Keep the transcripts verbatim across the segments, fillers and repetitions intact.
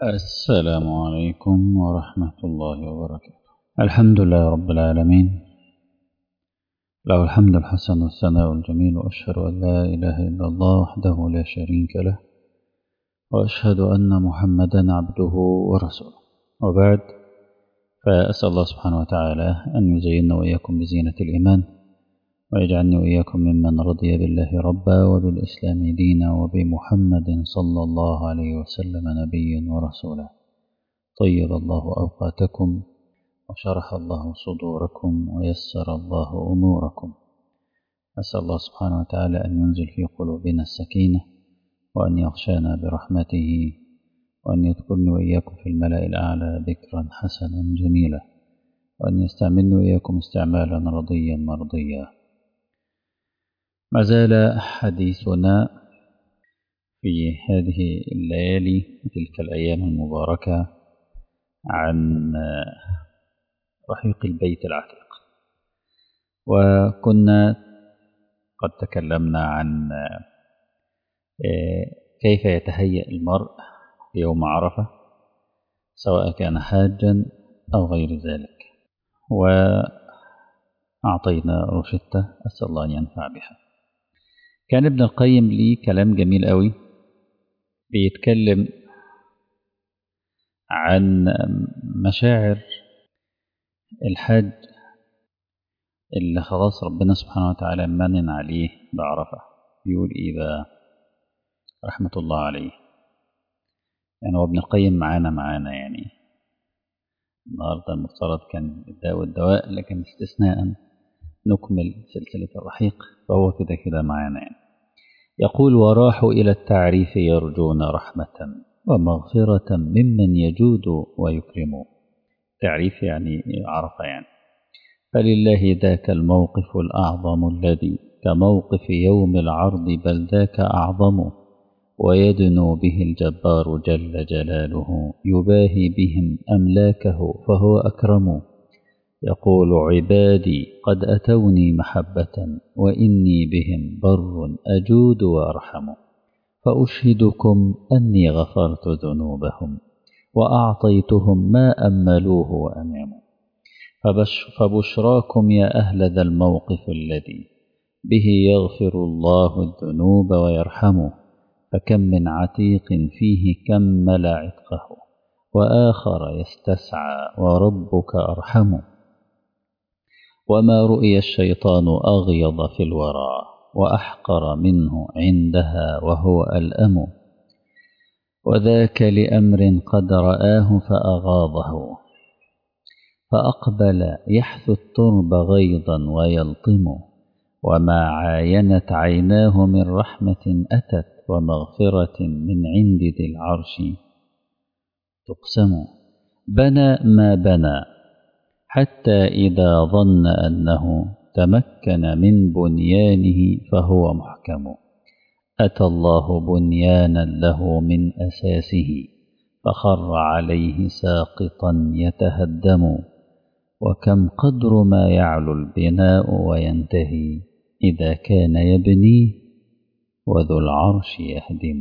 السلام عليكم ورحمة الله وبركاته. الحمد لله رب العالمين، له الحمد الحسن والثناء الجميل، وأشهد أن لا إله إلا الله وحده لا شريك له، وأشهد أن محمدا عبده ورسوله. وبعد، فأسأل الله سبحانه وتعالى أن يزيننا وإياكم بزينة الإيمان، ويجعلني وإياكم ممن رضي بالله ربا وبالإسلام دينا وبمحمد صلى الله عليه وسلم نبيا ورسولا. طيب الله أوقاتكم، وشرح الله صدوركم، ويسر الله أموركم. أسأل الله سبحانه وتعالى أن ينزل في قلوبنا السكينة، وأن يغشانا برحمته، وأن يذكرني وإياكم في الملأ الأعلى ذكرا حسنا جميلا، وأن يستعملني وإياكم استعمالا رضيا مرضيا. ما زال حديثنا في هذه الليالي تلك الأيام المباركة عن رحيق البيت العتيق، وكنا قد تكلمنا عن كيف يتهيأ المرء يوم عرفة، سواء كان حاجا أو غير ذلك، وأعطينا روشتة أسأل الله أن ينفع بها. كان ابن القيم لي كلام جميل قوي، بيتكلم عن مشاعر الحاج اللي خلاص ربنا سبحانه وتعالى منن عليه بعرفة. بيقول إيه بقى رحمة الله عليه؟ يعني هو ابن القيم معانا معانا يعني النهاردة المفترض كان الداء والدواء، لكن استثناء نكمل سلسلة الرحيق، فهو كده كده معانا يعني. يقول: وراحوا إلى التعريف يرجون رحمة ومغفرة ممن يجود ويكرم. تعريف يعني عرفة يعني. فلله ذاك الموقف الأعظم الذي كموقف يوم العرض، بل ذاك أعظم، ويدنو به الجبار جل جلاله، يباهي بهم أملاكه فهو أكرم. يقول: عبادي قد أتوني محبة، وإني بهم بر أجود وأرحم، فأشهدكم أني غفرت ذنوبهم، وأعطيتهم ما أملوه وأنعموا. فبش فبشراكم يا أهل ذا الموقف الذي به يغفر الله الذنوب ويرحم. فكم من عتيق فيه كمل عتقه، وآخر يستسعى وربك أرحم. وما رؤي الشيطان أغيض في الورى، وأحقر منه عندها وهو ألأم. وذاك لأمر قد رآه فأغاضه، فأقبل يحث الترب غيظا ويلطم. وما عاينت عيناه من رحمة أتت، ومغفرة من عند ذي العرش تقسم. بنى ما بنى حتى إذا ظن أنه تمكن من بنيانه فهو محكم. أتى الله بنيانا له من أساسه، فخر عليه ساقطا يتهدم. وكم قدر ما يعلو البناء وينتهي، إذا كان يبني وذو العرش يهدم.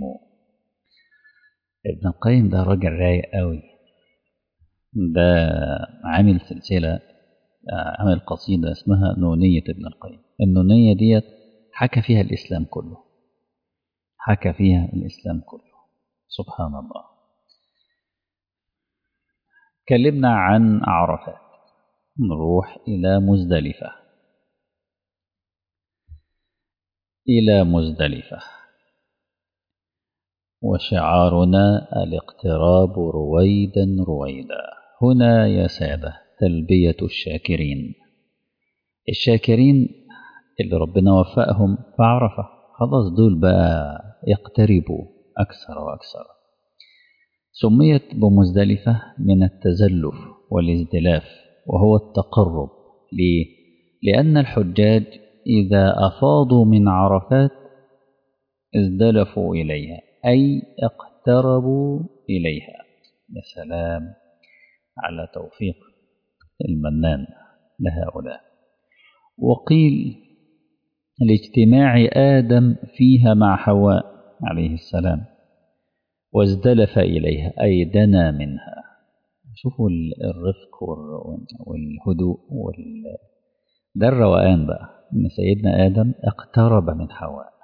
ابن القيم ده راجل رايق قوي، ده عامل سلسلة، عامل قصيدة اسمها نونية ابن القيم. النونية ديت حكى فيها الإسلام كله، حكى فيها الإسلام كله، سبحان الله. كلمنا عن عرفات، نروح إلى مزدلفة. إلى مزدلفة وشعارنا الاقتراب رويدا رويدا. هنا يا سادة تلبية الشاكرين، الشاكرين اللي ربنا وفقهم فعرفة، خلاص دول بقى يقتربوا أكثر وأكثر. سميت بمزدلفة من التزلف والازدلاف، وهو التقرب. ليه؟ لأن الحجاج إذا أفاضوا من عرفات ازدلفوا إليها، أي اقتربوا إليها. يا سلام على توفيق المنان لهؤلاء. وقيل لاجتماع آدم فيها مع حواء عليه السلام، وازدلف إليها أي دنا منها. شوفوا الرفق والهدوء وال... ده الروقان بقى، إن سيدنا آدم اقترب من حواء،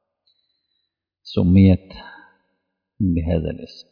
سميت بهذا الاسم.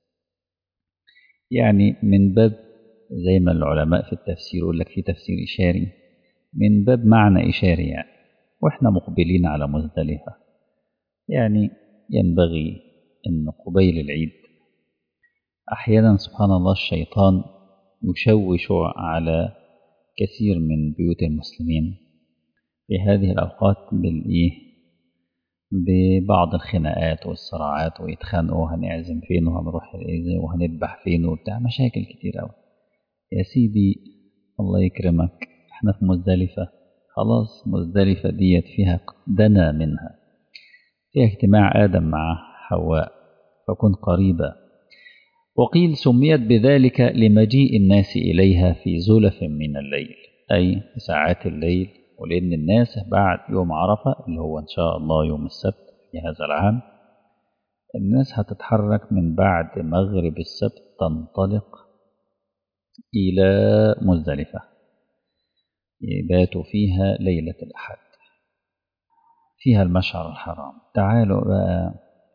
يعني من باب زي ما العلماء في التفسير يقول لك في تفسير إشاري، من باب معنى إشاري يعني. وإحنا مقبلين على مزدلفة، يعني ينبغي أن قبيل العيد أحيانا سبحان الله الشيطان يشوش على كثير من بيوت المسلمين في هذه الأوقات بالإيه، ببعض الخناقات والصراعات، ويتخانقوا هنعزم فين وهنروح إيه وهنذبح فين وبتاع، مشاكل كتير أوي. يا سيدي الله يكرمك، احنا في مزدلفة خلاص، مزدلفة ديت فيها دنا منها، فيها اجتماع آدم مع حواء، فكن قريبا. وقيل سميت بذلك لمجيء الناس إليها في زلف من الليل، أي ساعات الليل، ولأن الناس بعد يوم عرفة اللي هو إن شاء الله يوم السبت في هذا العام، الناس هتتحرك من بعد مغرب السبت تنطلق إلى مزدلفة، يباتوا فيها ليلة الأحد، فيها المشعر الحرام. تعالوا بقى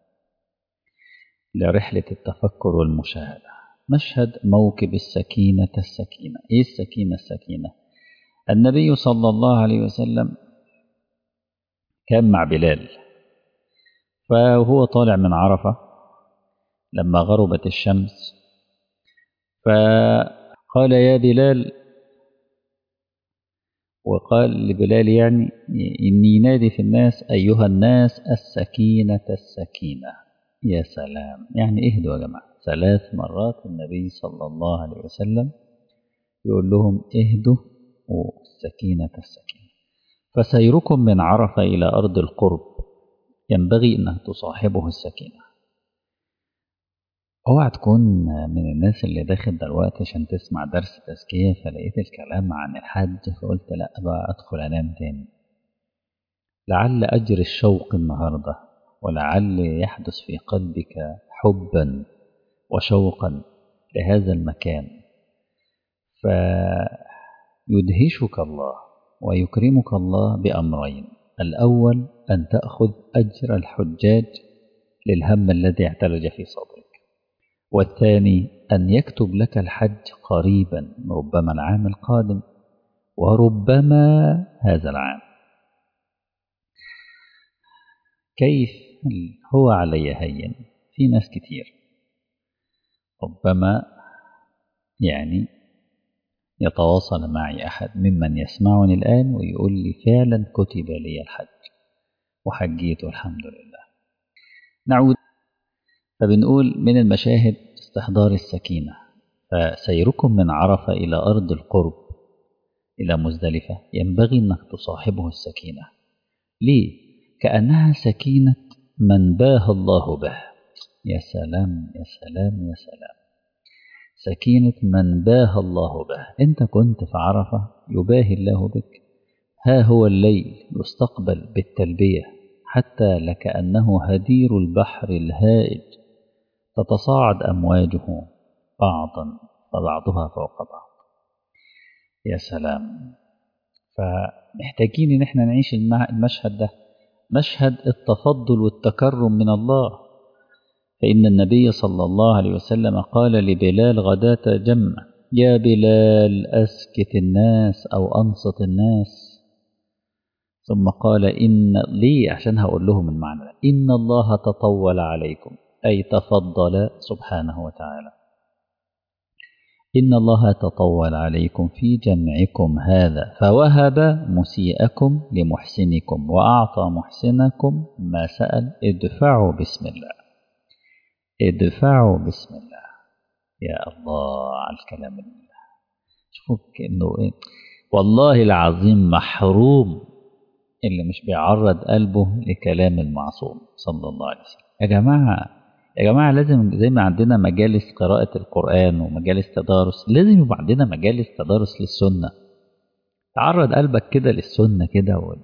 لرحلة التفكر والمشاهدة. مشهد موكب السكينة السكينة. إيه السكينة السكينة؟ النبي صلى الله عليه وسلم كان مع بلال، فهو طالع من عرفة لما غربت الشمس، فقال يا بلال، وقال لبلال يعني إني ينادي في الناس أيها الناس السكينة السكينة. يا سلام، يعني اهدوا يا جماعة. ثلاث مرات النبي صلى الله عليه وسلم يقول لهم اهدوا والسكينة السكينة. فسيركم من عرفة إلى أرض القرب ينبغي أن تصاحبه السكينة. اوعى تكون من الناس اللي داخل دلوقتي عشان تسمع درس تزكية فلقيت الكلام عن الحج فقلت لا بقى أدخل أنام تاني. لعل أجر الشوق النهاردة، ولعل يحدث في قلبك حبا وشوقا لهذا المكان، فيدهشك الله ويكرمك الله بأمرين. الأول أن تأخذ أجر الحجاج للهم الذي اعتلج في صدرك، والثاني أن يكتب لك الحج قريبا، ربما العام القادم وربما هذا العام. كيف هو علي هين؟ في ناس كتير ربما يعني يتواصل معي أحد ممن يسمعني الآن ويقول لي فعلا كتب لي الحج وحجيت والحمد لله. نعود، فبنقول من المشاهد استحضار السكينة. فسيركم من عرفة إلى أرض القرب إلى مزدلفة ينبغي أنك تصاحبه السكينة. ليه؟ كأنها سكينة من باه الله به. يا سلام يا سلام يا سلام، سكينة من باه الله به. أنت كنت في عرفة يباهي الله بك، ها هو الليل يستقبل بالتلبية حتى لكأنه هدير البحر الهائج تتصاعد أمواجه بعضا فبعضها فوق بعض. يا سلام. فمحتاجين ان احنا نعيش المشهد ده، مشهد التفضل والتكرم من الله. فإن النبي صلى الله عليه وسلم قال لبلال غداة جمع يا بلال أسكت الناس أو أنصت الناس، ثم قال إن لي، عشان هقول لهم المعنى ده، إن الله تطول عليكم أي تفضل سبحانه وتعالى، إن الله تطول عليكم في جمعكم هذا فوهب مسيئكم لمحسنكم وأعطى محسنكم ما سأل. ادفعوا بسم الله، ادفعوا بسم الله. يا الله على الكلام الله. شوفوا كأنه إيه، والله العظيم محروم اللي مش بيعرض قلبه لكلام المعصوم صلى الله عليه وسلم. يا جماعة يا جماعة لازم زي ما عندنا مجالس قراءة القرآن ومجالس تدارس، لازم يبقى عندنا مجالس تدارس للسنة. تعرض قلبك كده للسنة كده و...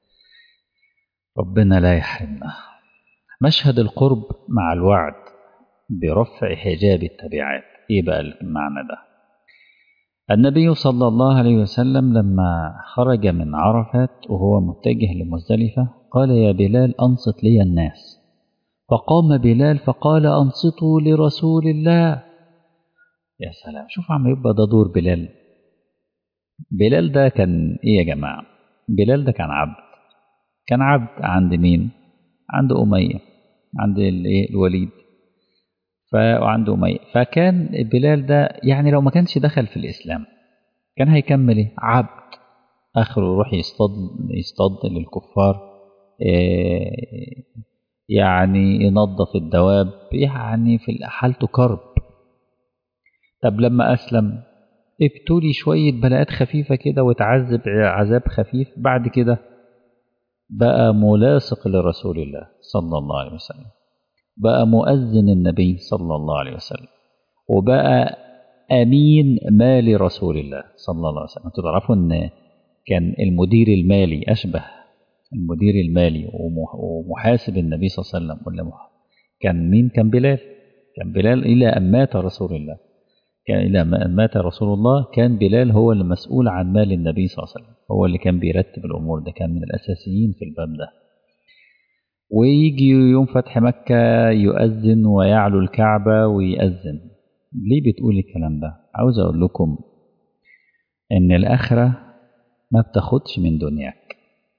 ربنا لا يحرمنا. مشهد القرب مع الوعد برفع حجاب التبعات. إيه بقى المعنى ده؟ النبي صلى الله عليه وسلم لما خرج من عرفات وهو متجه لمزدلفة قال يا بلال أنصت لي الناس، فقام بلال فقال أنصتوا لرسول الله. يا سلام، شوف عم يبقى ده دور بلال. بلال ده كان إيه يا جماعة؟ بلال ده كان عبد، كان عبد عند مين؟ عند أمية، عند الوليد، وعنده أمية. فكان بلال ده يعني لو ما كانش دخل في الإسلام كان هيكمل إيه؟ عبد، آخره يروح يصطاد يصطاد للكفار، إيه يعني ينظف الدواب، يعني في حالته كرب. طب لما أسلم ابتلي شوية بلاءات خفيفة كده وتعذب عذاب خفيف، بعد كده بقى ملاصق لرسول الله صلى الله عليه وسلم، بقى مؤذن النبي صلى الله عليه وسلم، وبقى أمين مال رسول الله صلى الله عليه وسلم. انتوا تعرفوا ان كان المدير المالي أشبه المدير المالي ومحاسب النبي صلى الله عليه وسلم ولا كان مين؟ كان بلال. كان بلال إلى أن مات رسول الله، كان إلى أن مات رسول الله كان بلال هو المسؤول عن مال النبي صلى الله عليه وسلم، هو اللي كان بيرتب الأمور، ده كان من الأساسيين في الباب ده. ويجي يوم فتح مكة يؤذن ويعلو الكعبة ويأذن. ليه بتقول الكلام ده؟ عاوز أقول لكم إن الآخرة ما بتاخدش من دنياك،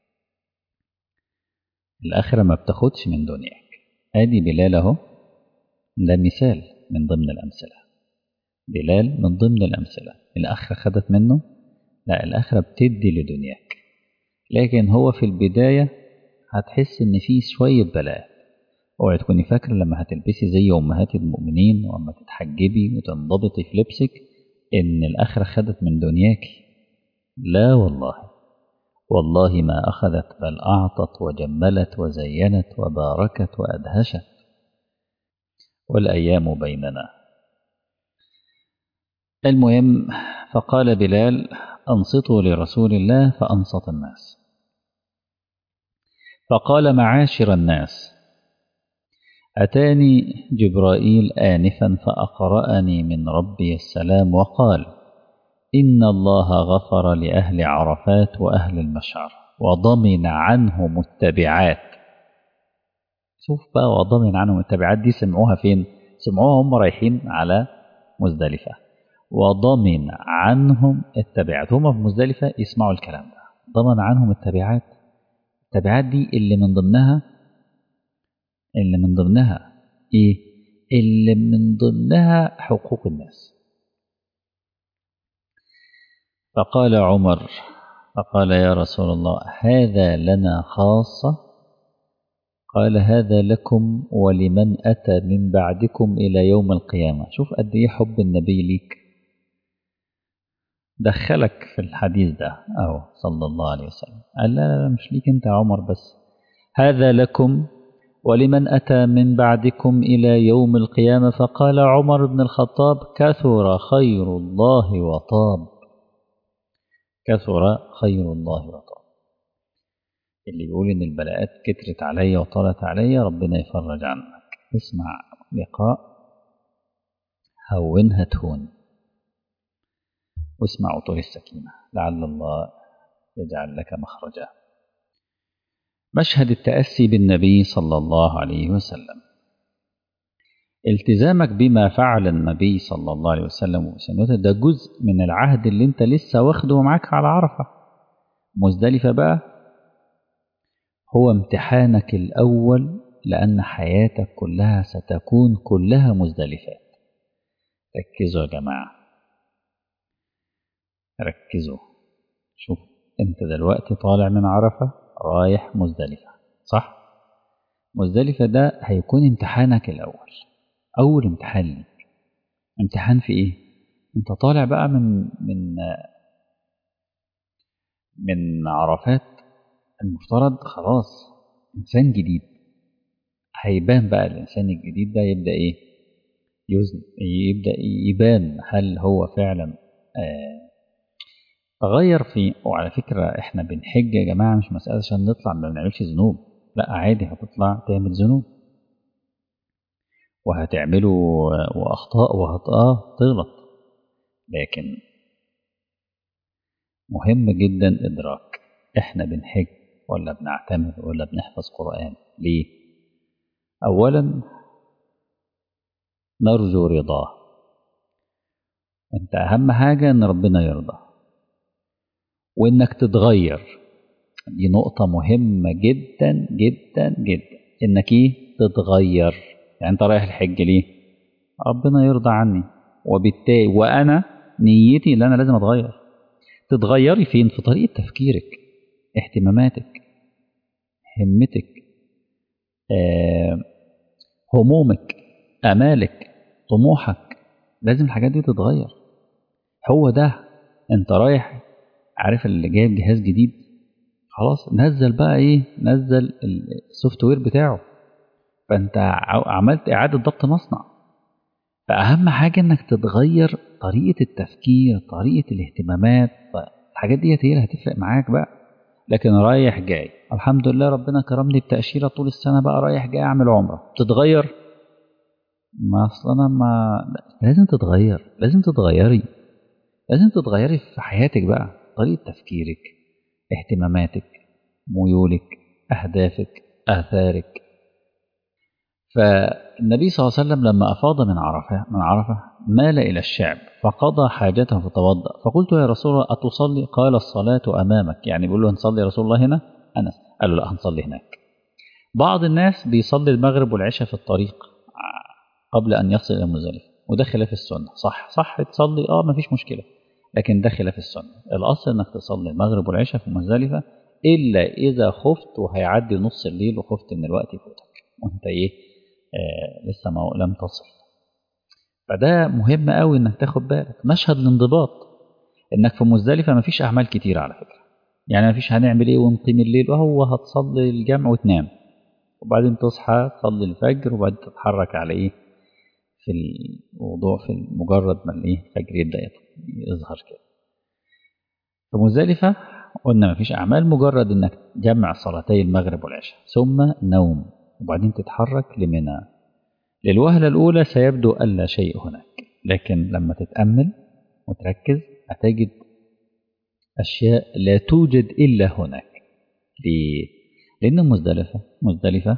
الآخرة ما بتاخدش من دنياك. آدي بلال أهو، ده مثال من ضمن الأمثلة. بلال من ضمن الأمثلة. الآخرة خدت منه؟ لا، الآخرة بتدي لدنياك، لكن هو في البداية هتحس إن فيه شوية بلاء. اوعي تكوني فاكرة لما هتلبسي زي أمهات المؤمنين وأما تتحجبي وتنضبطي في لبسك إن الآخرة خدت من دنياكي. لا والله، والله ما أخذت، بل أعطت وجملت وزينت وباركت وأدهشت. والأيام بيننا. المهم، فقال بلال أنصتوا لرسول الله فأنصت الناس. فقال معاشر الناس، أتاني جبرائيل آنفا فأقرأني من ربي السلام وقال إن الله غفر لأهل عرفات وأهل المشعر وضمن عنهم التبعات. شوف بقى، وضمن عنهم التبعات دي سمعوها فين؟ سمعوها هم رايحين على مزدلفة. وضمن عنهم التبعات، هم في مزدلفة يسمعوا الكلام ده. ضمن عنهم التبعات. التبعات دي اللي من ضمنها اللي من ضمنها إيه؟ اللي من ضمنها حقوق الناس. فقال عمر، فقال يا رسول الله هذا لنا خاصة؟ قال هذا لكم ولمن أتى من بعدكم إلى يوم القيامة. شوف قد إيه حب النبي ليك، دخلك في الحديث ده أهو صلى الله عليه وسلم. قال لا لا مش ليك أنت يا عمر بس، هذا لكم ولمن أتى من بعدكم إلى يوم القيامة. فقال عمر بن الخطاب كثر خير الله وطاب، كثر خير الله وطاب. اللي يقول إن البلاءات كترت علي وطالت علي ربنا يفرج عنك. اسمع لقاء هونها تهون، واسمع عطور السكينة لعل الله يجعل لك مخرجا. مشهد التأسي بالنبي صلى الله عليه وسلم. التزامك بما فعل النبي صلى الله عليه وسلم وسنته ده جزء من العهد اللي انت لسه واخده معاك على عرفة. مزدلفة بقى هو امتحانك الأول، لأن حياتك كلها ستكون كلها مزدلفات. ركزوا يا جماعة، ركزوا. شوف، انت دلوقتي طالع من عرفة رايح مزدلفة، صح؟ مزدلفة ده هيكون امتحانك الأول، أول امتحان ليك. امتحان في إيه؟ انت طالع بقى من من من عرفات، المفترض خلاص إنسان جديد. هيبان بقى الإنسان الجديد ده يبدأ إيه؟ يزن، يبدأ يبان هل هو فعلا آه تغير في. وعلى فكرة إحنا بنحج يا جماعة مش مسألة عشان نطلع ما بنعملش ذنوب، لا عادي هتطلع تعمل ذنوب، وهتعملوا وأخطاء وهتقع تغلط، لكن مهم جدا إدراك إحنا بنحج ولا بنعتمر ولا بنحفظ قرآن ليه؟ أولا نرجو رضاه، أنت أهم حاجة إن ربنا يرضى وإنك تتغير. دي نقطة مهمة جدا جدا جدا، إنك إيه تتغير. يعني أنت رايح الحج ليه؟ ربنا يرضى عني، وبالتالي وأنا نيتي اللي أنا لازم أتغير. تتغيري فين؟ في طريقة تفكيرك، اهتماماتك، همتك، آه، همومك، أمالك، طموحك. لازم الحاجات دي تتغير. هو ده أنت رايح، عارف اللي جايب جهاز جديد خلاص نزل بقى إيه، نزل السوفت وير بتاعه، فأنت عملت إعادة ضبط مصنع. فأهم حاجة إنك تتغير طريقة التفكير، طريقة الاهتمامات. الحاجات دي هي اللي هتفرق معاك بقى. لكن رايح جاي الحمد لله ربنا كرمني بتأشيرة طول السنة، بقى رايح جاي أعمل عمرة، تتغير؟ ما أصل أنا ما لازم تتغير، لازم تتغيري، لازم تتغيري في حياتك بقى، طريقة تفكيرك، اهتماماتك، ميولك، أهدافك، آثارك. فالنبي صلى الله عليه وسلم لما أفاض من عرفة من عرفة مال إلى الشعب فقضى حاجته فتوضأ، فقلت يا رسول الله أتصلي؟ قال الصلاة أمامك. يعني بيقول له هنصلي يا رسول الله هنا؟ أنس قال له لا، هنصلي هناك. بعض الناس بيصلي المغرب والعشاء في الطريق قبل أن يصل إلى مزدلفة، وده خلاف السنة. صح صح تصلي، اه مفيش مشكلة، لكن ده خلاف السنة. الأصل إنك تصلي المغرب والعشاء في مزدلفة، إلا إذا خفت وهيعدي نص الليل وخفت إن الوقت يفوتك وأنت إيه آه لسه ما لم تصل. فده مهم قوي إنك تاخد بالك. مشهد الانضباط إنك في مزدلفة مفيش أعمال كتير على فكرة. يعني مفيش هنعمل إيه ونقيم الليل، وهو هتصلي الجمع وتنام، وبعدين تصحى تصلي الفجر، وبعدين تتحرك على إيه في الموضوع في مجرد ما الايه الفجر يبدا يظهر كده. في مزدلفه قلنا مفيش اعمال، مجرد انك تجمع صلاتي المغرب والعشاء ثم نوم، وبعدين تتحرك لمنى. للوهله الاولى سيبدو الا شيء هناك، لكن لما تتامل وتركز هتجد اشياء لا توجد الا هناك. ليه؟ لان مزدلفه مزدلفه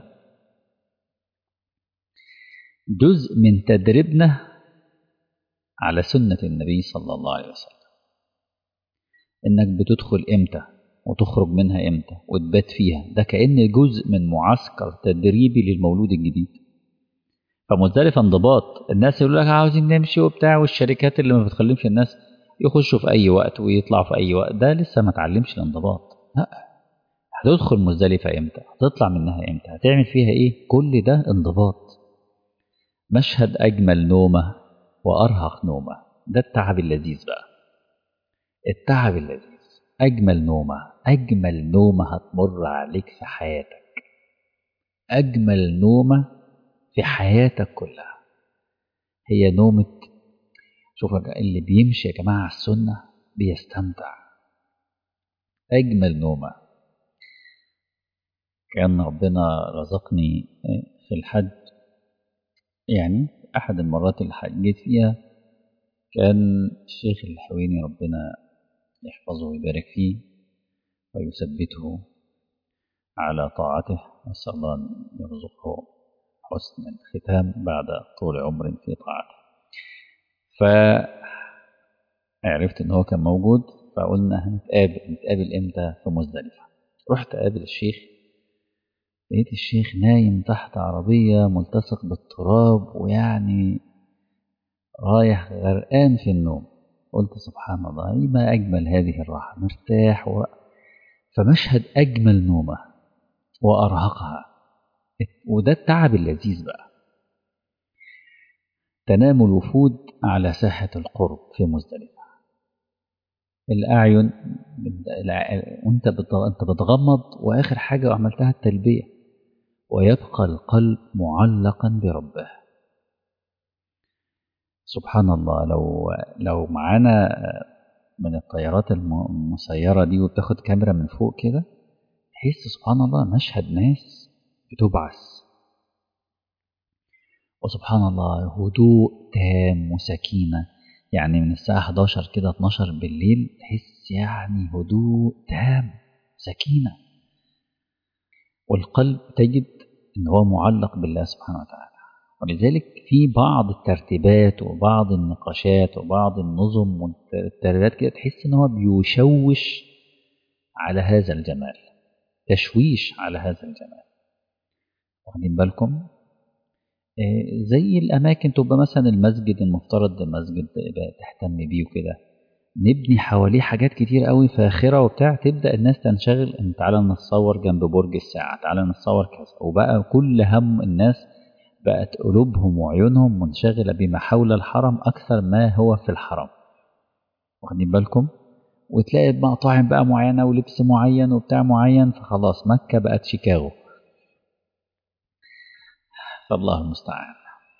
جزء من تدريبنا على سنه النبي صلى الله عليه وسلم. انك بتدخل امتى وتخرج منها امتى وتبات فيها، ده كأن جزء من معسكر تدريبي للمولود الجديد. فمزدلفة انضباط. الناس يقول لك عاوزين نمشي وبتاع، والشركات اللي ما بتخليش الناس يخشوا في اي وقت ويطلعوا في اي وقت، ده لسه ما تعلمش الانضباط. لا، هتدخل مزدلفة امتى، هتطلع منها امتى، هتعمل فيها ايه، كل ده انضباط. مشهد اجمل نومة وارهق نومة، ده التعب اللذيذ بقى. التعب اللذيذ أجمل نومة، أجمل نومة هتمر عليك في حياتك، أجمل نومة في حياتك كلها هي نومة. شوف اللي بيمشي يا جماعة على السنة بيستمتع. أجمل نومة. كان ربنا رزقني في الحج، يعني أحد المرات اللي حجيت فيها كان الشيخ الحويني ربنا يحفظه ويبارك فيه ويثبته على طاعته، نسأل الله أن يرزقه حسن الختام بعد طول عمر في طاعته. فعرفت ان هو كان موجود، فقلنا هنتقابل نتقابل امتى؟ في مزدلفة. رحت اقابل الشيخ، لقيت الشيخ نايم تحت عربية ملتصق بالتراب، ويعني رايح غرقان في النوم. قلت سبحان الله، ما أجمل هذه الراحة، مرتاح و... فمشهد أجمل نومة وأرهقها، وده التعب اللذيذ بقى. تنام الوفود على ساحة القرب في مزدلفة، الأعين وانت انت بتغمض، وآخر حاجة عملتها التلبية، ويبقى القلب معلقا بربه. سبحان الله. لو لو معانا من الطيارات المسيرة دي وبتاخد كاميرا من فوق كده، تحس سبحان الله مشهد ناس بتبعث، وسبحان الله هدوء تام وسكينة. يعني من الساعة حداشر كده اتناشر بالليل تحس يعني هدوء تام سكينة، والقلب تجد ان هو معلق بالله سبحانه وتعالى. ولذلك في بعض الترتيبات وبعض النقاشات وبعض النظم والترتيبات كده تحس ان هو بيشوش على هذا الجمال، تشويش على هذا الجمال. واخدين بالكم؟ إيه زي الاماكن تبقى مثلا المسجد المفترض المسجد تهتم بيه وكده، نبني حواليه حاجات كتير قوي فاخره وبتاع، تبدا الناس تنشغل ان تعالى نتصور جنب برج الساعه، تعالى نتصور كذا، وبقى كل هم الناس بقت قلوبهم وعيونهم منشغله بما حول الحرم اكثر ما هو في الحرم. واخدين بالكم؟ وتلاقي مطاعم بقى معينه ولبس معين وبتاع معين، فخلاص مكه بقت شيكاغو. فالله المستعان.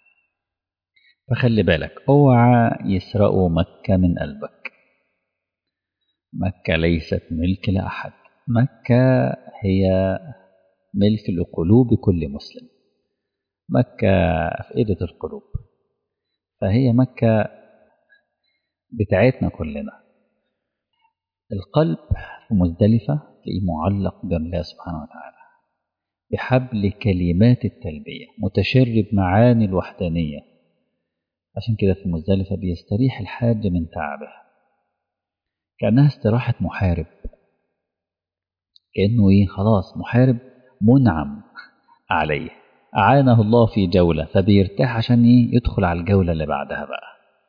فخلي بالك اوعى يسرقوا مكه من قلبك. مكة ليست ملك لأحد، مكة هي ملك لقلوب كل مسلم. مكة أفئدة القلوب، فهي مكة بتاعتنا كلنا. القلب في مزدلفة تلاقيه معلق بالله سبحانه وتعالى بحبل كلمات التلبية، متشرب معاني الوحدانية. عشان كده في مزدلفة بيستريح الحاج من تعبه كأنها استراحة محارب، كأنه إيه خلاص محارب منعم عليه، أعانه الله في جولة فبيرتاح عشان إيه يدخل على الجولة اللي بعدها بقى.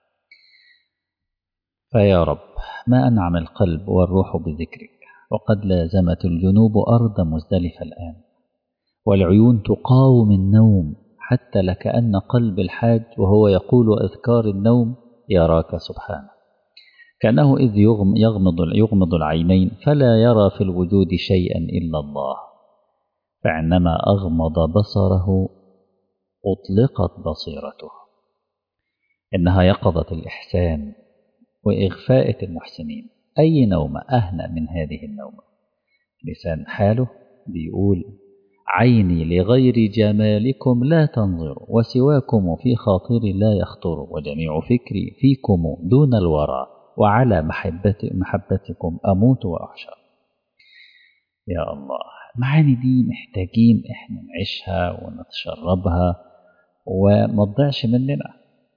فيا رب ما أنعم القلب والروح بذكرك، وقد لازمت الجنوب أرض مزدلفة الآن، والعيون تقاوم النوم حتى لكأن قلب الحاج وهو يقول أذكار النوم يراك سبحانه، كأنه إذ يغمض, يغمض العينين فلا يرى في الوجود شيئا إلا الله، فعندما أغمض بصره أطلقت بصيرته. إنها يقظة الإحسان وإغفاءة المحسنين. أي نوم أهنأ من هذه النومة؟ لسان حاله بيقول عيني لغير جمالكم لا تنظر، وسواكم في خاطري لا يخطر، وجميع فكري فيكم دون الورى، وعلى محبت محبتكم أموت وأحشر. يا الله المعاني دي محتاجين إحنا نعيشها ونتشربها وما تضيعش مننا.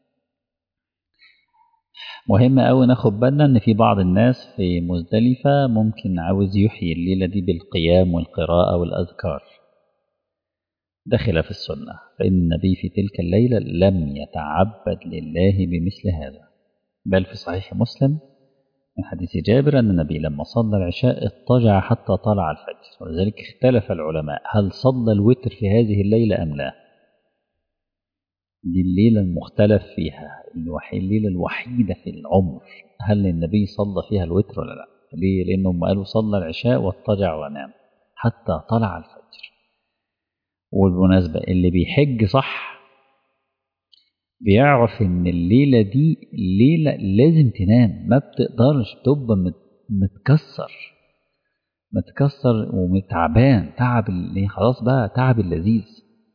مهم أوي ناخد بالنا إن في بعض الناس في مزدلفة ممكن عاوز يحيي الليلة دي بالقيام والقراءة والأذكار، ده خلاف السنة، فإن النبي في تلك الليلة لم يتعبد لله بمثل هذا. بل في صحيح مسلم من حديث جابر أن النبي لما صلى العشاء اضطجع حتى طلع الفجر، ولذلك اختلف العلماء هل صلى الوتر في هذه الليلة أم لا. دي الليلة المختلف فيها، الليلة الوحيدة في العمر هل النبي صلى فيها الوتر ولا لا. ليه؟ لأنهم قالوا صلى العشاء واضطجع ونام حتى طلع الفجر. والمناسبة اللي بيحج صح بيعرف ان الليلة دي الليلة لازم تنام، ما بتقدرش، تبقى متكسر متكسر ومتعبان، تعب اللي خلاص بقى تعب اللذيذ.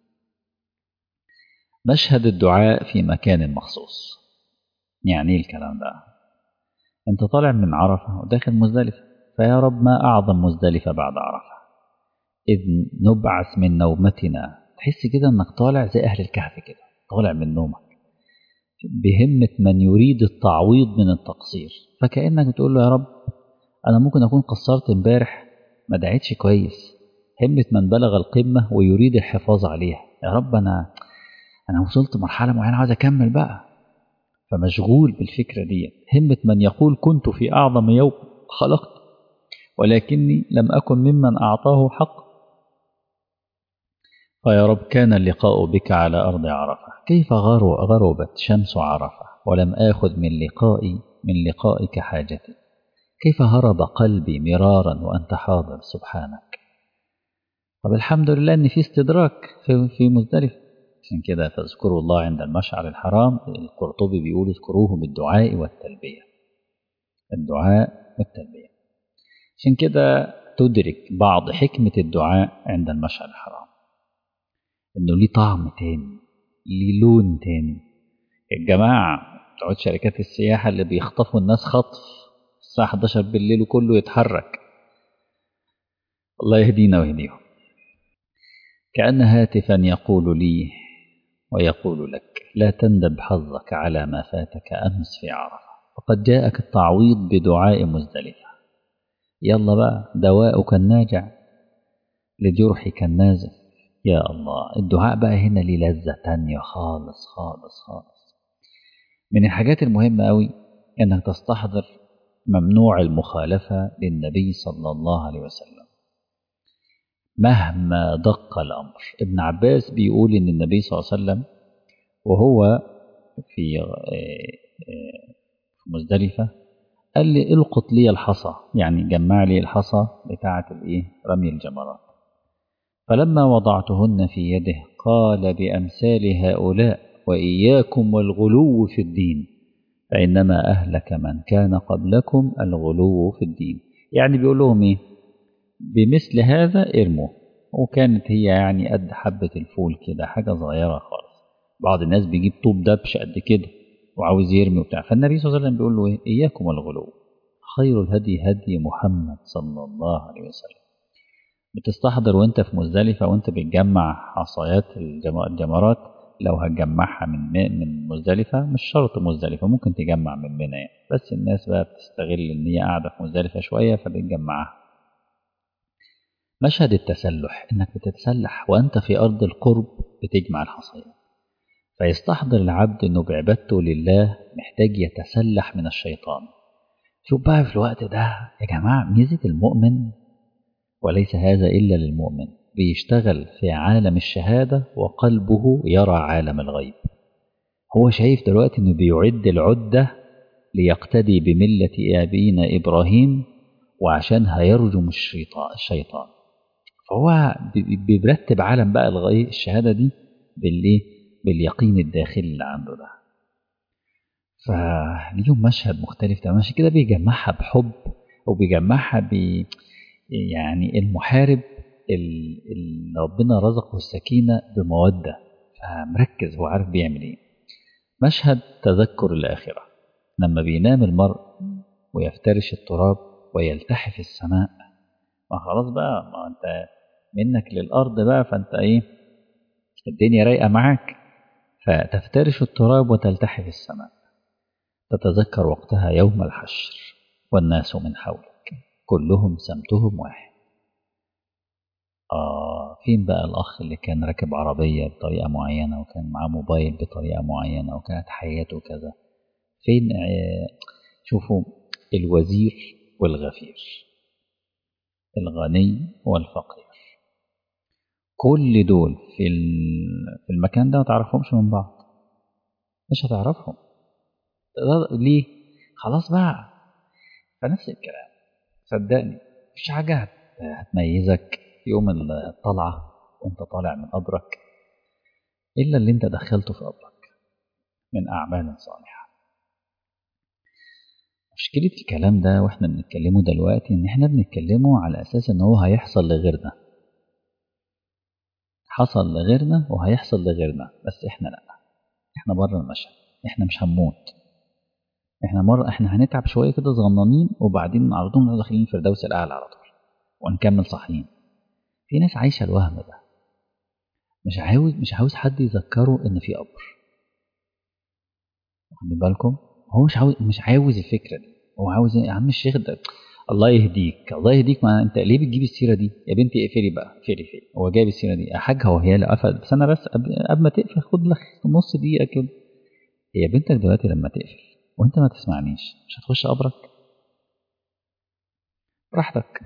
مشهد الدعاء في مكان مخصوص. يعني ايه الكلام ده؟ انت طالع من عرفة وداخل مزدلفة، فيا رب ما أعظم مزدلفة بعد عرفة، إذ نبعث من نومتنا، تحس كده انك طالع زي أهل الكهف كده، طالع من نومك بهمة من يريد التعويض من التقصير، فكأنك بتقول له يا رب أنا ممكن أكون قصرت امبارح ما دعيتش كويس، همة من بلغ القمة ويريد الحفاظ عليها، يا رب أنا أنا وصلت مرحلة معينة عاوز أكمل بقى، فمشغول بالفكرة دي. همة من يقول كنت في أعظم يوم خلقت ولكني لم أكن ممن أعطاه حق، فيا رب كان اللقاء بك على أرض عرفة، كيف غربت شمس عرفة ولم آخذ من لقائي من لقائك حاجتي، كيف هرب قلبي مرارا وأنت حاضر سبحانك. طب الحمد لله أن في استدراك في, في مزدلفة. عشان كده فاذكروا الله عند المشعر الحرام، القرطبي بيقول اذكروه بالدعاء والتلبية، الدعاء والتلبية. عشان كده تدرك بعض حكمة الدعاء عند المشعر الحرام، انه ليه طعم تاني، ليه لون تاني. الجماعة بتوع شركات السياحة اللي بيخطفوا الناس خطف الساعة حداشر بالليل وكله يتحرك، الله يهدينا ويهديهم. كأن هاتفا يقول لي ويقول لك لا تندب حظك على ما فاتك أمس في عرفة، فقد جاءك التعويض بدعاء مزدلفة. يلا بقى، دواؤك الناجع لجرحك النازف. يا الله، الدعاء بقى هنا ليه لذة تانية خالص خالص خالص. من الحاجات المهمة أوي إنك تستحضر ممنوع المخالفة للنبي صلى الله عليه وسلم مهما دق الأمر. ابن عباس بيقول إن النبي صلى الله عليه وسلم وهو في في مزدلفة قال لي القط لي الحصى، يعني جمع لي الحصى بتاعة الايه رمي الجمرات. فلما وضعتهن في يده قال بأمثال هؤلاء وإياكم والغلو في الدين فإنما أهلك من كان قبلكم الغلو في الدين. يعني بيقول لهم إيه؟ بمثل هذا ارموا. وكانت هي يعني قد حبة الفول كده، حاجة صغيرة خالص. بعض الناس بيجيب طوب دبش قد كده وعاوز يرمي وبتاع. فالنبي صلى الله عليه وسلم بيقول له إيه؟ إياكم والغلو، خير الهدي هدي محمد صلى الله عليه وسلم. بتستحضر وانت في مزدلفة وانت بتجمع حصيات الجمرات، لو هتجمعها من من مزدلفة مش شرط مزدلفة، ممكن تجمع من منى يعني. بس الناس بقى بتستغل ان هي قاعدة في مزدلفة شوية فبتجمعها. مشهد التسلح، انك بتتسلح وانت في ارض القرب بتجمع الحصيات. فيستحضر العبد انه بعبادته لله محتاج يتسلح من الشيطان. شوف بقى في الوقت ده يا جماعة ميزة المؤمن، وليس هذا إلا للمؤمن، بيشتغل في عالم الشهادة وقلبه يرى عالم الغيب. هو شايف دلوقتي انه بيعد العدة ليقتدي بملة أبينا إبراهيم وعشان هيرجم الشيطان. فهو بيرتب عالم بقى الغيب الشهادة دي بالإيه؟ باليقين الداخلي اللي عنده ده. فليهم مشهد مختلف تماما، عشان كده بيجمعها بحب وبيجمعها ب يعني المحارب اللي ربنا رزقه السكينة بمودة، فمركز هو عارف بيعمل ايه. مشهد تذكر الآخرة لما بينام المرء ويفترش التراب ويلتحف السماء. ما خلاص بقى، ما انت منك للأرض بقى، فانت ايه الدنيا رايقة معاك، فتفترش التراب وتلتحف السماء. تتذكر وقتها يوم الحشر والناس من حولك كلهم سمتهم واحد. آه فين بقى الأخ اللي كان راكب عربية بطريقة معينة وكان معاه موبايل بطريقة معينة وكانت حياته كذا؟ فين؟ آه شوفوا الوزير والغفير، الغني والفقير، كل دول في في المكان ده ما تعرفهمش من بعض، مش هتعرفهم. ليه؟ خلاص بقى. فنفس الكلام صدقني مفيش حاجة هتميزك يوم الطلعة وانت طالع من قبرك إلا اللي انت دخلته في قبرك من أعمال صالحة. مشكلة الكلام ده واحنا بنتكلمه دلوقتي ان احنا بنتكلمه على أساس ان هو هيحصل لغيرنا، حصل لغيرنا وهيحصل لغيرنا، بس احنا لا، احنا بره المشهد، احنا مش هنموت، احنا مرة احنا هنتعب شوية كده صغننين وبعدين على طول داخلين الفردوس الأعلى على طول ونكمل صحيين. في ناس عايشة الوهم ده، مش عاوز مش عاوز حد يذكره ان في قبر. واخدين بالكم؟ هو مش عاوز مش عاوز الفكرة دي. هو عاوز يا عم الشيخ ده الله يهديك الله يهديك، ما انت ليه بتجيب السيرة دي يا بنتي؟ اقفلي بقى، اقفلي اقفلي. هو جايب السيرة دي يا حاج، هو هي لا قفل، بس انا بس قبل ما تقفل خد لك نص دقيقة كده. هي بنتك دلوقتي لما تقفل وانت ما تسمعنيش مش هتخش قبرك؟ براحتك.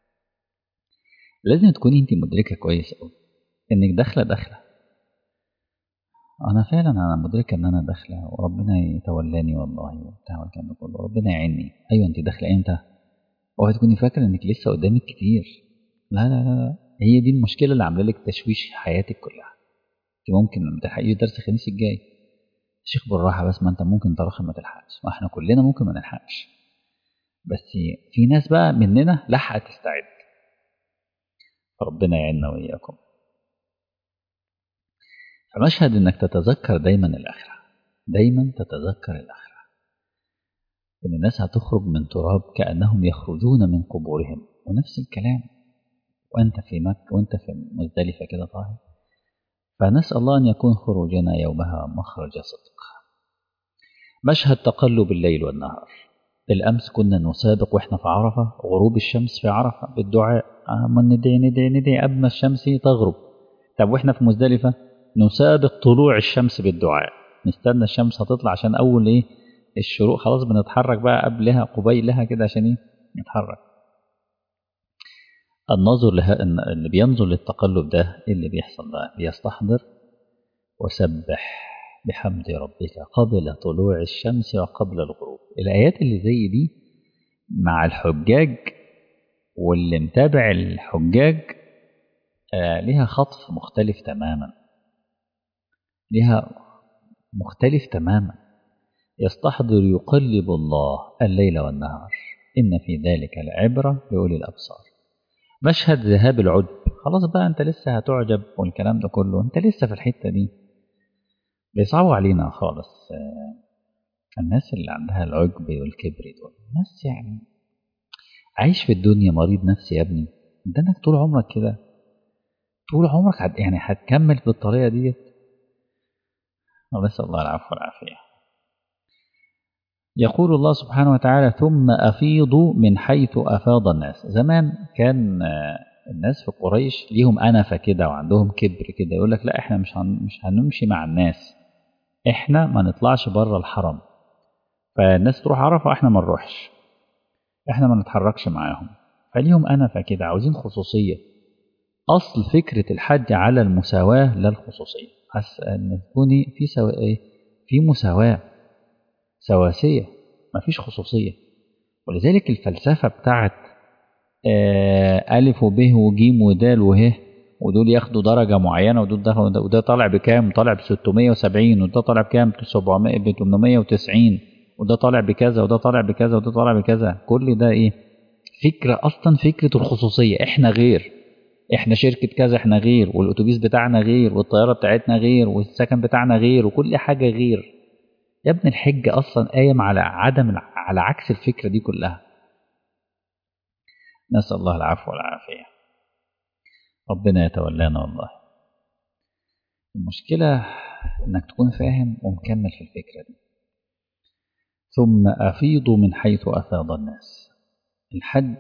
لازم تكوني انت مدركة كويس قوي انك داخلة داخلة. انا فعلا انا مدركة ان انا داخلة وربنا يتولاني والله وبتاع والكلام ده كله، ربنا يعيني. ايوه انت داخلة امتى؟ اوعي تكوني فاكرة انك لسه قدامك كتير. لا لا لا، هي دي المشكلة اللي عاملة لك تشويش حياتك كلها. انت ممكن لما تلحقي درس الخميس الجاي شيخ بالراحة، بس ما انت ممكن تراخي ما تلحقش، ما احنا كلنا ممكن ما نلحقش، بس في ناس بقى مننا لحقت تستعد. ربنا يعيننا وإياكم. فمشهد إنك تتذكر دايما الآخرة، دايما تتذكر الآخرة، إن الناس هتخرج من تراب كأنهم يخرجون من قبورهم، ونفس الكلام وأنت في مكة وأنت في مزدلفة كده طاهر. فنسأل الله أن يكون خروجنا يومها مخرج صدق. مشهد تقلب الليل والنهار. الأمس كنا نسابق وإحنا في عرفة غروب الشمس في عرفة بالدعاء، أما ندعي ندعي ندعي قبل ما الشمس تغرب. طب وإحنا في مزدلفة نسابق طلوع الشمس بالدعاء، نستنى الشمس هتطلع عشان أول إيه الشروق، خلاص بنتحرك بقى قبلها قبيلها كده عشان إيه نتحرك. الناظر لها اللي بينظر للتقلب ده اللي بيحصل ده بيستحضر وسبح بحمد ربك قبل طلوع الشمس وقبل الغروب. الآيات اللي زي دي مع الحجاج واللي متابع الحجاج آه لها خطف مختلف تماما، لها مختلف تماما. يستحضر يقلب الله الليل والنهار إن في ذلك لعبرة لأولي الأبصار. مشهد ذهاب العجب، خلاص بقى أنت لسه هتعجب والكلام ده كله، أنت لسه في الحتة دي. بيصعبوا علينا خالص آه الناس اللي عندها العجب والكبر دول، ناس يعني عايش في الدنيا مريض نفسي يا ابني. ده انك طول عمرك كده، طول عمرك هت يعني هتكمل بالطريقه ديت. نسأل الله العفو والعافيه. يقول الله سبحانه وتعالى ثم افيضوا من حيث افاض الناس. زمان كان الناس في قريش ليهم انفه كده وعندهم كبر كده، يقول لك لا احنا مش هن مش هنمشي مع الناس، احنا ما نطلعش بره الحرم. فالناس تروح عرفه احنا ما نروحش، احنا ما نتحركش معاهم. فليهم انفه كده عاوزين خصوصيه. أصل فكرة الحج على المساواة لا الخصوصية، حس أن تكوني في سوا... في مساواة سواسية، ما فيش خصوصية. ولذلك الفلسفة بتاعت آه ألف وب وجيم ودال وه، ودول ياخدوا درجة معينة، ودول ده وده طالع بكام؟ طالع ب ستمية وسبعين، وده طالع بكام؟ سبعمية ب ثمانمية وتسعين، وده طالع بكذا وده طالع بكذا وده طالع بكذا. كل ده إيه؟ فكرة أصلا فكرة الخصوصية. إحنا غير، احنا شركة كذا احنا غير، والاتوبيس بتاعنا غير، والطيارة بتاعتنا غير، والسكن بتاعنا غير، وكل حاجة غير. يا ابن الحج اصلا قايم على عدم على عكس الفكرة دي كلها. نسأل الله العفو والعافية. ربنا يتولانا والله. المشكلة انك تكون فاهم ومكمل في الفكرة دي. ثم افيضوا من حيث افاض الناس. الحج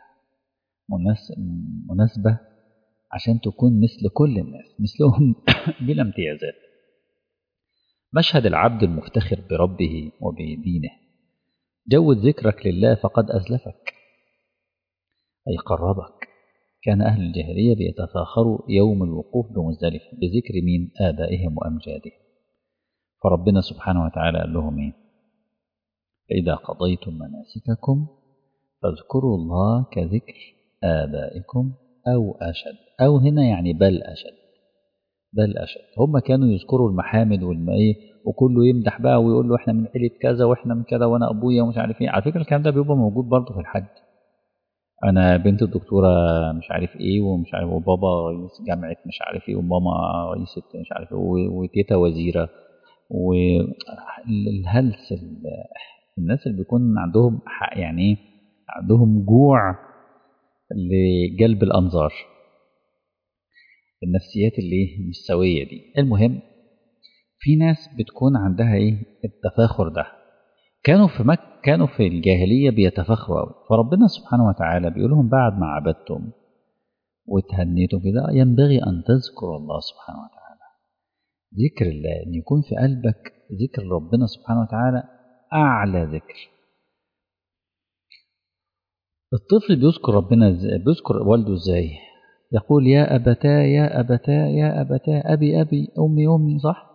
مناسبة عشان تكون مثل كل الناس، مثلهم بلا امتيازات. مشهد العبد المفتخر بربه وبدينه. جود ذكرك لله فقد أزلفك أي قربك. كان أهل الجاهلية بيتفاخروا يوم الوقوف بمزدلفة بذكر مين؟ آبائهم وأمجادهم. فربنا سبحانه وتعالى قال لهم إيه؟ فإذا قضيتم مناسككم فاذكروا الله كذكر آبائكم أو أشد. أو هنا يعني بل أشد، بل أشد. هم كانوا يذكروا المحامد والماء وكله يمدح بقى ويقول له احنا من عيلة كذا واحنا من كذا وانا ابويا ومش عارف ايه. على فكرة الكلام ده بيبقى موجود برضه في الحج. انا بنت الدكتورة مش عارف ايه ومش عارف، وبابا رئيس جامعة مش عارف ايه، وماما رئيسة مش عارف ايه، وتيتا وزيرة. والهلس الناس اللي بيكون عندهم يعني ايه، عندهم جوع لجلب الانظار، النفسيات اللي مش سوية دي. المهم في ناس بتكون عندها ايه التفاخر ده. كانوا في مكة، كانوا في الجاهلية بيتفاخروا قوي. فربنا سبحانه وتعالى بيقول لهم بعد ما عبدتم وتهنيتم كده ينبغي أن تذكروا الله سبحانه وتعالى. ذكر الله أن يكون في قلبك ذكر ربنا سبحانه وتعالى أعلى ذكر. الطفل بيذكر ربنا ازاي؟ بيذكر والده ازاي؟ يقول يا أبتاه يا أبتاه يا أبتاه، أبي أبي أمي أمي، صح؟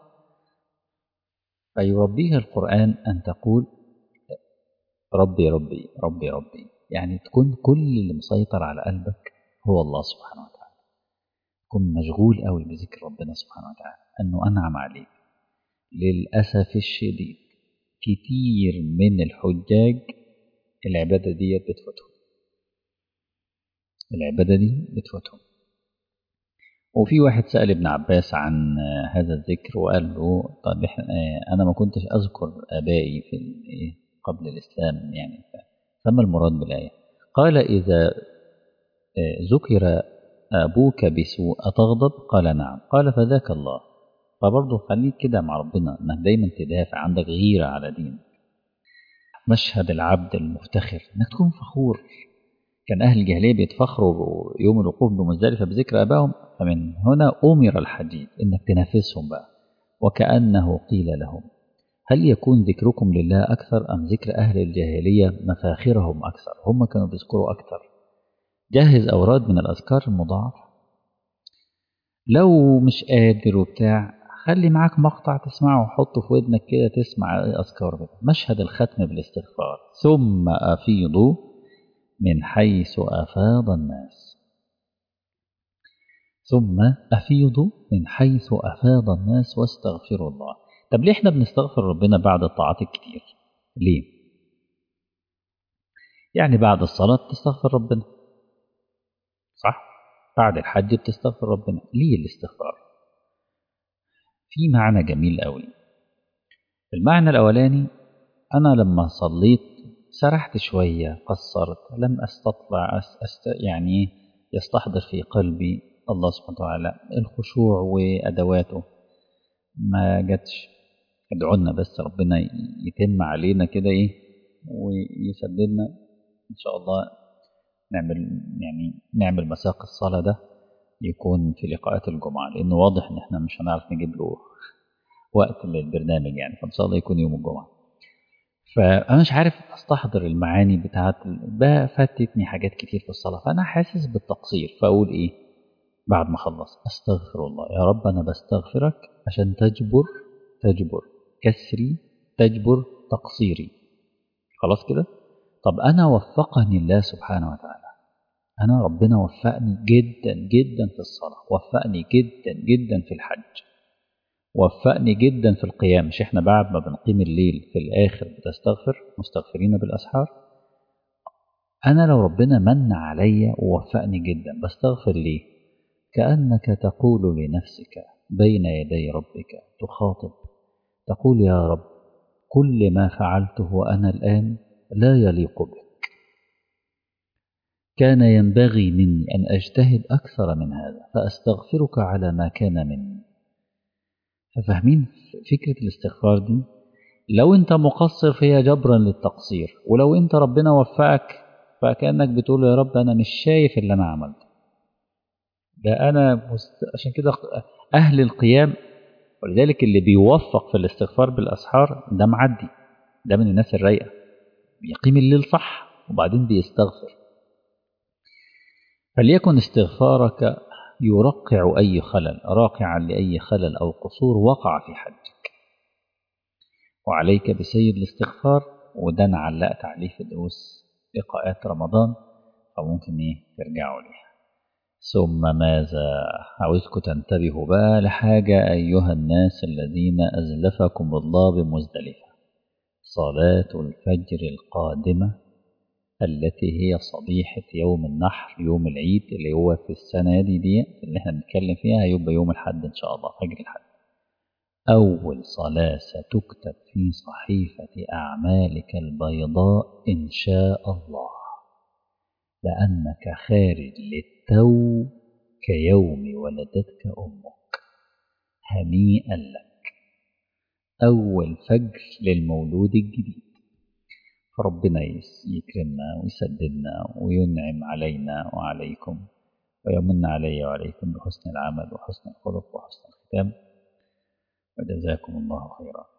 فيربيها القرآن أن تقول ربي ربي ربي ربي، يعني تكون كل اللي مسيطر على قلبك هو الله سبحانه وتعالى. تكون مشغول قوي بذكر ربنا سبحانه وتعالى أنه أنعم عليك. للأسف الشديد كتير من الحجاج العبادة دي بتفوتهم، العبادة دي بتفوتهم. وفي واحد سأل ابن عباس عن هذا الذكر وقال له طب أنا ما كنتش أذكر آبائي في قبل الإسلام يعني، فما المراد بالآية؟ قال إذا ذكر أبوك بسوء أتغضب؟ قال نعم. قال فذاك الله. فبرضه خليك كده مع ربنا، انك دايما تدافع، عندك غيرة على دينك. مشهد العبد المفتخر، انك تكون فخور. كان أهل الجاهلية بيتفخروا يوم الوقوف بمزدلفة بذكر آبائهم، فمن هنا أمر الحديث انك تنافسهم بقى. وكأنه قيل لهم هل يكون ذكركم لله أكثر أم ذكر أهل الجاهلية مفاخرهم أكثر؟ هم كانوا بيذكروا أكثر. جهز أوراد من الأذكار المضاعفة. لو مش قادر وبتاع، خلي معاك مقطع تسمعه وحطه في ودنك كده تسمع أذكار كده. مشهد الختم بالاستغفار، ثم أفيضوا من حيث أفاض الناس. ثم أفيضوا من حيث أفاض الناس واستغفروا الله. طب ليه احنا بنستغفر ربنا بعد الطاعات الكتير؟ ليه؟ يعني بعد الصلاة بتستغفر ربنا، صح؟ بعد الحج بتستغفر ربنا. ليه الاستغفار؟ في معنى جميل قوي. المعنى الأولاني، أنا لما صليت سرحت شوية، قصرت، لم أستطلع أست... أست... يعني يستحضر في قلبي الله سبحانه وتعالى، الخشوع وأدواته ما جاتش. ادعوا لنا بس ربنا يتم علينا كده إيه ويسددنا إن شاء الله. نعمل يعني نعمل مساق الصلاة ده يكون في لقاءات الجمعة، لأنه واضح إن إحنا مش هنعرف نجيب له وقت للبرنامج يعني، فإن شاء الله يكون يوم الجمعة. فأنا مش عارف أستحضر المعاني بتاعت بقى، فاتتني حاجات كتير في الصلاة، فأنا حاسس بالتقصير. فأقول إيه بعد ما أخلص؟ أستغفر الله. يا رب أنا بستغفرك عشان تجبر تجبر كسري، تجبر تقصيري. خلاص كده. طب أنا وفقني الله سبحانه وتعالى، أنا ربنا وفقني جدا جدا في الصلاة، وفقني جدا جدا في الحج، وفقني جدا في القيام. مش احنا بعد ما بنقيم الليل في الآخر بتستغفر مستغفرين بالأسحار؟ أنا لو ربنا من عليا ووفقني جدا بستغفر ليه؟ كأنك تقول لنفسك بين يدي ربك، تخاطب تقول يا رب كل ما فعلته أنا الآن لا يليق بك، كان ينبغي مني أن أجتهد أكثر من هذا، فأستغفرك على ما كان مني. ففاهمين فكرة الاستغفار دي؟ لو أنت مقصر فيها جبرا للتقصير، ولو أنت ربنا وفقك فكأنك بتقول يا رب أنا مش شايف اللي أنا عملته ده، أنا مست... عشان كده أهل القيام، ولذلك اللي بيوفق في الاستغفار بالأسحار ده معدي، ده من الناس الرايقة، بيقيم الليل صح وبعدين بيستغفر. فليكن استغفارك يرقع أي خلل، راقعا لأي خلل أو قصور وقع في حجك. وعليك بسيد الاستغفار، وده أنا علقت عليه في دروس لقاءات رمضان، فممكن إيه ترجعوا ليها. ثم ماذا؟ عاوزكم تنتبهوا بقى لحاجة أيها الناس الذين أزلفكم الله بمزدلفة. صلاة الفجر القادمة التي هي صبيحة يوم النحر، يوم العيد اللي هو في السنة دي دي اللي احنا بنتكلم فيها، هيبقى يوم الحد إن شاء الله، فجر الحد. أول صلاة ستكتب في صحيفة أعمالك البيضاء إن شاء الله، لأنك خارج للتو كيوم ولدتك أمك. هنيئا لك، أول فجر للمولود الجديد. فربنا يكرمنا ويسددنا وينعم علينا وعليكم، ويمن علي وعليكم بحسن العمل وحسن الخلق وحسن الختام، وجزاكم الله خيرا.